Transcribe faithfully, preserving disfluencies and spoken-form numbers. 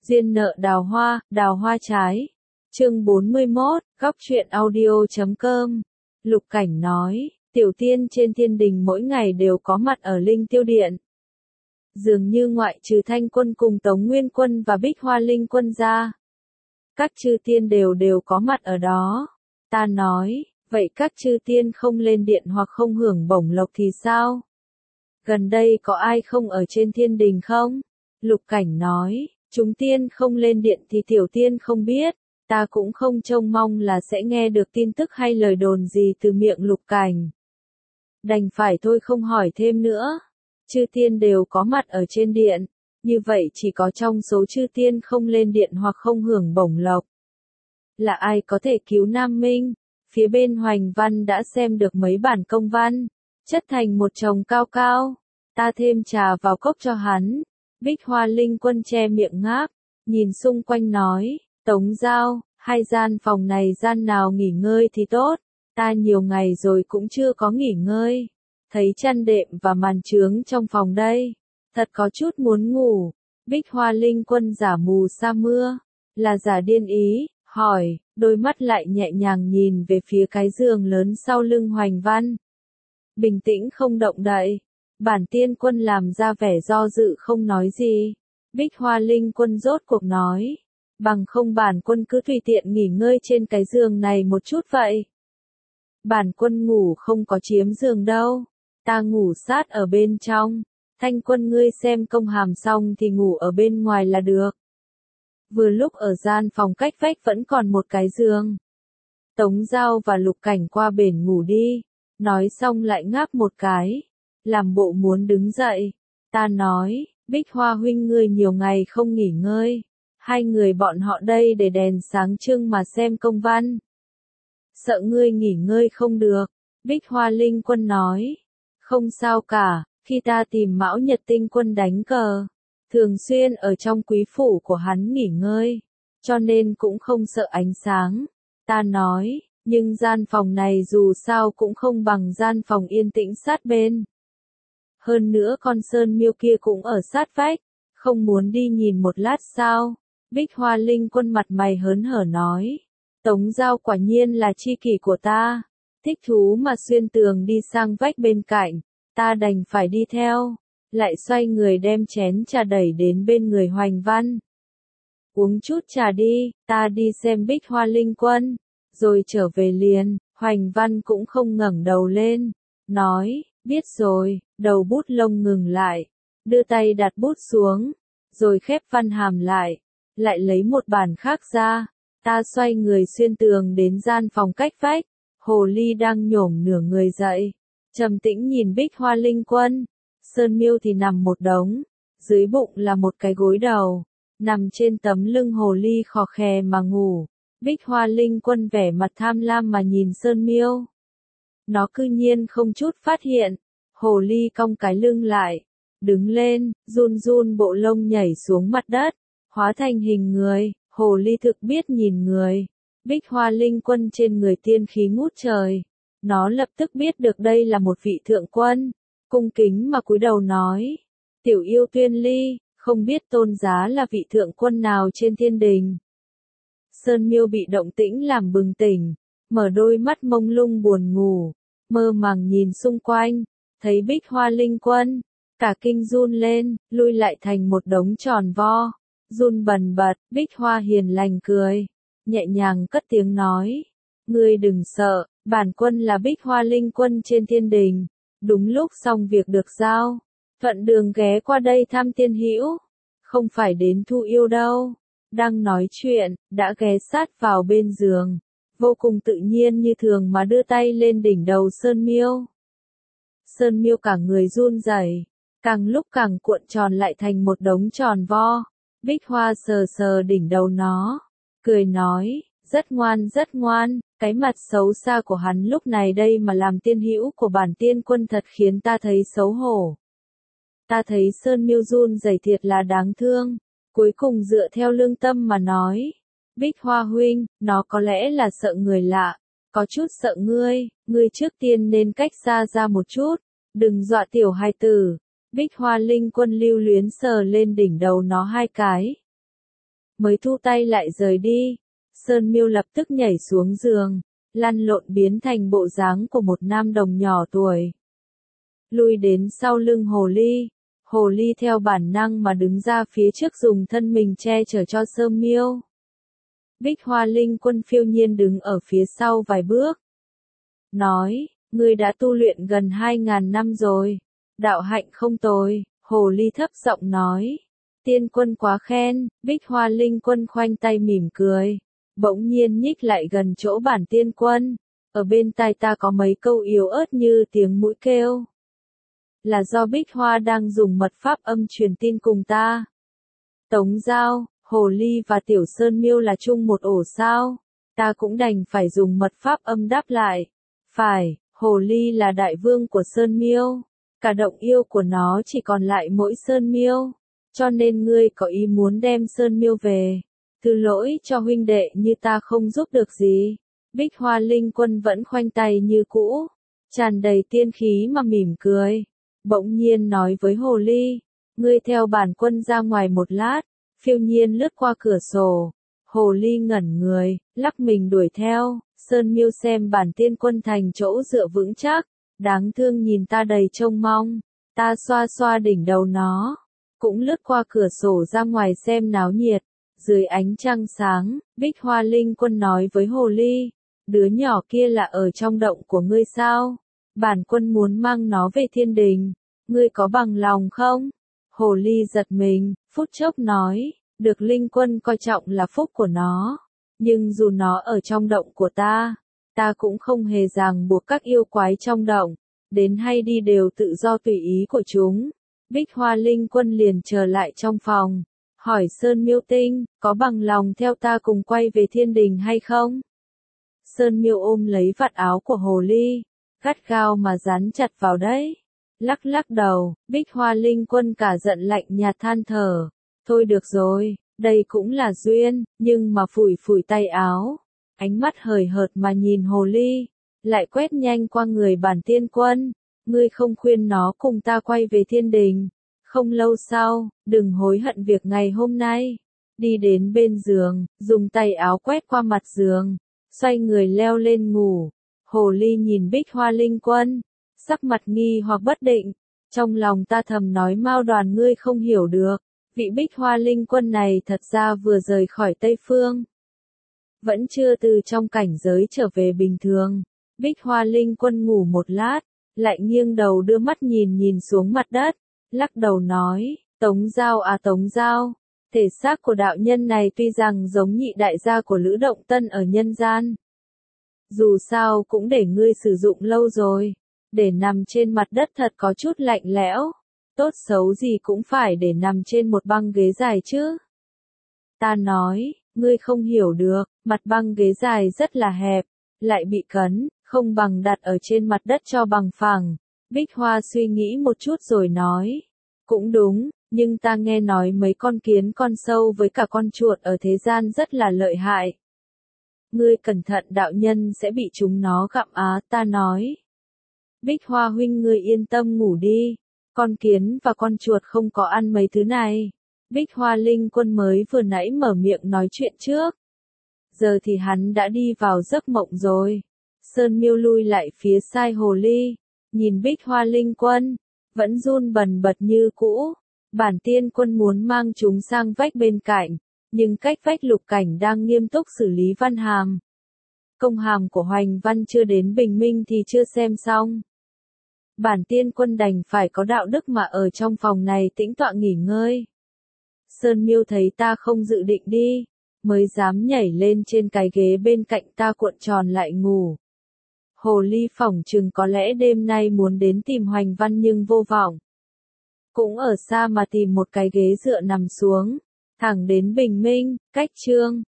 Duyên nợ đào hoa, đào hoa trái. Chương bốn mươi mốt, góc truyện audio chấm com. Lục Cảnh nói, tiểu tiên trên thiên đình mỗi ngày đều có mặt ở Linh Tiêu Điện. Dường như ngoại trừ Thanh Quân cùng Tống Nguyên Quân và Bích Hoa Linh Quân ra, các chư tiên đều đều có mặt ở đó. Ta nói, vậy các chư tiên không lên điện hoặc không hưởng bổng lộc thì sao? Gần đây có ai không ở trên thiên đình không? Lục Cảnh nói, chúng tiên không lên điện thì tiểu tiên không biết, ta cũng không trông mong là sẽ nghe được tin tức hay lời đồn gì từ miệng Lục Cảnh. Đành phải thôi không hỏi thêm nữa. Chư tiên đều có mặt ở trên điện, như vậy chỉ có trong số chư tiên không lên điện hoặc không hưởng bổng lộc là ai có thể cứu Nam Minh. Phía bên Hoành Văn đã xem được mấy bản công văn, chất thành một chồng cao cao. Ta thêm trà vào cốc cho hắn. Bích Hoa Linh Quân che miệng ngáp, nhìn xung quanh nói, Tống Giao, hai gian phòng này gian nào nghỉ ngơi thì tốt, ta nhiều ngày rồi cũng chưa có nghỉ ngơi. Thấy chăn đệm và màn trướng trong phòng đây, thật có chút muốn ngủ. Bích Hoa Linh Quân giả mù sa mưa, là giả điên ý, hỏi, đôi mắt lại nhẹ nhàng nhìn về phía cái giường lớn sau lưng Hoành Văn. Bình tĩnh không động đậy. Bản Tiên Quân làm ra vẻ do dự không nói gì. Bích Hoa Linh Quân rốt cuộc nói, bằng không bản quân cứ tùy tiện nghỉ ngơi trên cái giường này một chút vậy. Bản quân ngủ không có chiếm giường đâu, ta ngủ sát ở bên trong. Thanh Quân ngươi xem công hàm xong thì ngủ ở bên ngoài là được. Vừa lúc ở gian phòng cách vách vẫn còn một cái giường. Tống Giao và Lục Cảnh qua bển ngủ đi. Nói xong lại ngáp một cái, làm bộ muốn đứng dậy. Ta nói, Bích Hoa huynh ngươi nhiều ngày không nghỉ ngơi, hai người bọn họ đây để đèn sáng trưng mà xem công văn. Sợ ngươi nghỉ ngơi không được. Bích Hoa Linh Quân nói, không sao cả, khi ta tìm Mão Nhật Tinh Quân đánh cờ, thường xuyên ở trong quý phủ của hắn nghỉ ngơi, cho nên cũng không sợ ánh sáng. Ta nói, nhưng gian phòng này dù sao cũng không bằng gian phòng yên tĩnh sát bên. Hơn nữa con Sơn Miêu kia cũng ở sát vách, không muốn đi nhìn một lát sao? Bích Hoa Linh Quân mặt mày hớn hở nói, Tống Giao quả nhiên là tri kỷ của ta, thích thú mà xuyên tường đi sang vách bên cạnh, ta đành phải đi theo, lại xoay người đem chén trà đẩy đến bên người Hoành Văn. Uống chút trà đi, ta đi xem Bích Hoa Linh Quân, rồi trở về liền. Hoành Văn cũng không ngẩng đầu lên, nói, biết rồi, đầu bút lông ngừng lại, đưa tay đặt bút xuống, rồi khép văn hàm lại, lại lấy một bản khác ra. Ta xoay người xuyên tường đến gian phòng cách vách, Hồ Ly đang nhổm nửa người dậy, trầm tĩnh nhìn Bích Hoa Linh Quân. Sơn Miêu thì nằm một đống, dưới bụng là một cái gối đầu, nằm trên tấm lưng Hồ Ly khò khè mà ngủ. Bích Hoa Linh Quân vẻ mặt tham lam mà nhìn Sơn Miêu. Nó cư nhiên không chút phát hiện. Hồ Ly cong cái lưng lại, đứng lên, run run bộ lông nhảy xuống mặt đất, hóa thành hình người. Hồ Ly thực biết nhìn người. Bích Hoa Linh Quân trên người tiên khí ngút trời. Nó lập tức biết được đây là một vị thượng quân, cung kính mà cúi đầu nói, tiểu yêu Tuyên Ly, không biết tôn giá là vị thượng quân nào trên thiên đình. Sơn Miêu bị động tĩnh làm bừng tỉnh, mở đôi mắt mông lung buồn ngủ, mơ màng nhìn xung quanh, thấy Bích Hoa Linh Quân, cả kinh run lên, lui lại thành một đống tròn vo, run bần bật. Bích Hoa hiền lành cười, nhẹ nhàng cất tiếng nói, ngươi đừng sợ, bản quân là Bích Hoa Linh Quân trên thiên đình, đúng lúc xong việc được giao, thuận đường ghé qua đây thăm tiên hữu, không phải đến thu yêu đâu. Đang nói chuyện, đã ghé sát vào bên giường, vô cùng tự nhiên như thường mà đưa tay lên đỉnh đầu Sơn Miêu. Sơn Miêu cả người run rẩy, càng lúc càng cuộn tròn lại thành một đống tròn vo. Bích Hoa sờ sờ đỉnh đầu nó, cười nói, rất ngoan rất ngoan. Cái mặt xấu xa của hắn lúc này đây mà làm tiên hữu của bản Tiên Quân thật khiến ta thấy xấu hổ. Ta thấy Sơn Miêu run rẩy thiệt là đáng thương. Cuối cùng dựa theo lương tâm mà nói, Bích Hoa huynh, nó có lẽ là sợ người lạ, có chút sợ ngươi, ngươi trước tiên nên cách xa ra một chút, đừng dọa tiểu hài tử. Bích Hoa Linh Quân lưu luyến sờ lên đỉnh đầu nó hai cái. mới thu tay lại rời đi. Sơn Miêu lập tức nhảy xuống giường, lăn lộn biến thành bộ dáng của một nam đồng nhỏ tuổi. Lui đến sau lưng hồ ly, hồ ly theo bản năng mà đứng ra phía trước dùng thân mình che chở cho Sơn Miêu. Bích Hoa Linh Quân phiêu nhiên đứng ở phía sau vài bước. Nói, ngươi đã tu luyện gần hai ngàn năm rồi. Đạo hạnh không tồi, hồ ly thấp giọng nói. Tiên quân quá khen, Bích Hoa Linh Quân khoanh tay mỉm cười. Bỗng nhiên nhích lại gần chỗ bản tiên quân. Ở bên tai ta có mấy câu yếu ớt như tiếng mũi kêu. Là do Bích Hoa đang dùng mật pháp âm truyền tin cùng ta. Tống Giao, hồ ly và tiểu Sơn Miêu là chung một ổ sao? Ta cũng đành phải dùng mật pháp âm đáp lại. Phải, hồ ly là đại vương của Sơn Miêu. Cả động yêu của nó chỉ còn lại mỗi Sơn Miêu. Cho nên ngươi có ý muốn đem Sơn Miêu về. Thứ lỗi cho huynh đệ như ta không giúp được gì. Bích Hoa Linh Quân vẫn khoanh tay như cũ, tràn đầy tiên khí mà mỉm cười. Bỗng nhiên nói với hồ ly, ngươi theo bản quân ra ngoài một lát. Phiêu nhiên lướt qua cửa sổ. Hồ ly ngẩn người, lắc mình đuổi theo. Sơn Miêu xem bản tiên quân thành chỗ dựa vững chắc. Đáng thương nhìn ta đầy trông mong. Ta xoa xoa đỉnh đầu nó. Cũng lướt qua cửa sổ ra ngoài xem náo nhiệt. Dưới ánh trăng sáng, Bích Hoa Linh Quân nói với hồ ly. Đứa nhỏ kia là ở trong động của ngươi sao? Bản quân muốn mang nó về thiên đình. Ngươi có bằng lòng không? Hồ ly giật mình, phút chốc nói. Được Linh Quân coi trọng là phúc của nó. Nhưng dù nó ở trong động của ta, ta cũng không hề ràng buộc các yêu quái trong động. Đến hay đi đều tự do tùy ý của chúng. Bích Hoa Linh Quân liền trở lại trong phòng. Hỏi Sơn Miêu Tinh, có bằng lòng theo ta cùng quay về thiên đình hay không? Sơn Miêu ôm lấy vạt áo của hồ ly, gắt gao mà dán chặt vào đấy. Lắc lắc đầu, Bích Hoa Linh Quân cả giận lạnh nhạt than thở. Thôi được rồi, đây cũng là duyên, nhưng mà phủi phủi tay áo. Ánh mắt hời hợt mà nhìn hồ ly, lại quét nhanh qua người bản tiên quân. Ngươi không khuyên nó cùng ta quay về thiên đình. Không lâu sau, đừng hối hận việc ngày hôm nay. Đi đến bên giường, dùng tay áo quét qua mặt giường, xoay người leo lên ngủ. Hồ ly nhìn Bích Hoa Linh Quân, sắc mặt nghi hoặc bất định. Trong lòng ta thầm nói Mao Đoàn ngươi không hiểu được. Vị Bích Hoa Linh Quân này thật ra vừa rời khỏi Tây Phương. Vẫn chưa từ trong cảnh giới trở về bình thường. Bích Hoa Linh Quân ngủ một lát, lại nghiêng đầu đưa mắt nhìn nhìn xuống mặt đất. Lắc đầu nói, Tống Giao à Tống Giao, thể xác của đạo nhân này tuy rằng giống nhị đại gia của Lữ Động Tân ở nhân gian. Dù sao cũng để ngươi sử dụng lâu rồi, để nằm trên mặt đất thật có chút lạnh lẽo, tốt xấu gì cũng phải để nằm trên một băng ghế dài chứ. Ta nói, ngươi không hiểu được, mặt băng ghế dài rất là hẹp, lại bị cấn, không bằng đặt ở trên mặt đất cho bằng phẳng. Bích Hoa suy nghĩ một chút rồi nói, cũng đúng, nhưng ta nghe nói mấy con kiến con sâu với cả con chuột ở thế gian rất là lợi hại. Ngươi cẩn thận đạo nhân sẽ bị chúng nó gặm á, ta nói. Bích Hoa huynh ngươi yên tâm ngủ đi, con kiến và con chuột không có ăn mấy thứ này. Bích Hoa Linh Quân mới vừa nãy mở miệng nói chuyện trước. Giờ thì hắn đã đi vào giấc mộng rồi. Sơn Miêu lui lại phía sai hồ ly, nhìn Bích Hoa Linh Quân, vẫn run bần bật như cũ. Bản tiên quân muốn mang chúng sang vách bên cạnh, nhưng cách vách Lục Cảnh đang nghiêm túc xử lý văn hàm. Công hàm của Hoành Văn chưa đến bình minh thì chưa xem xong. Bản tiên quân đành phải có đạo đức mà ở trong phòng này tĩnh tọa nghỉ ngơi. Sơn Miêu thấy ta không dự định đi, mới dám nhảy lên trên cái ghế bên cạnh ta cuộn tròn lại ngủ. Hồ ly phỏng chừng có lẽ đêm nay muốn đến tìm Hoành Văn nhưng vô vọng. Cũng ở xa mà tìm một cái ghế dựa nằm xuống, thẳng đến bình minh, cách trương.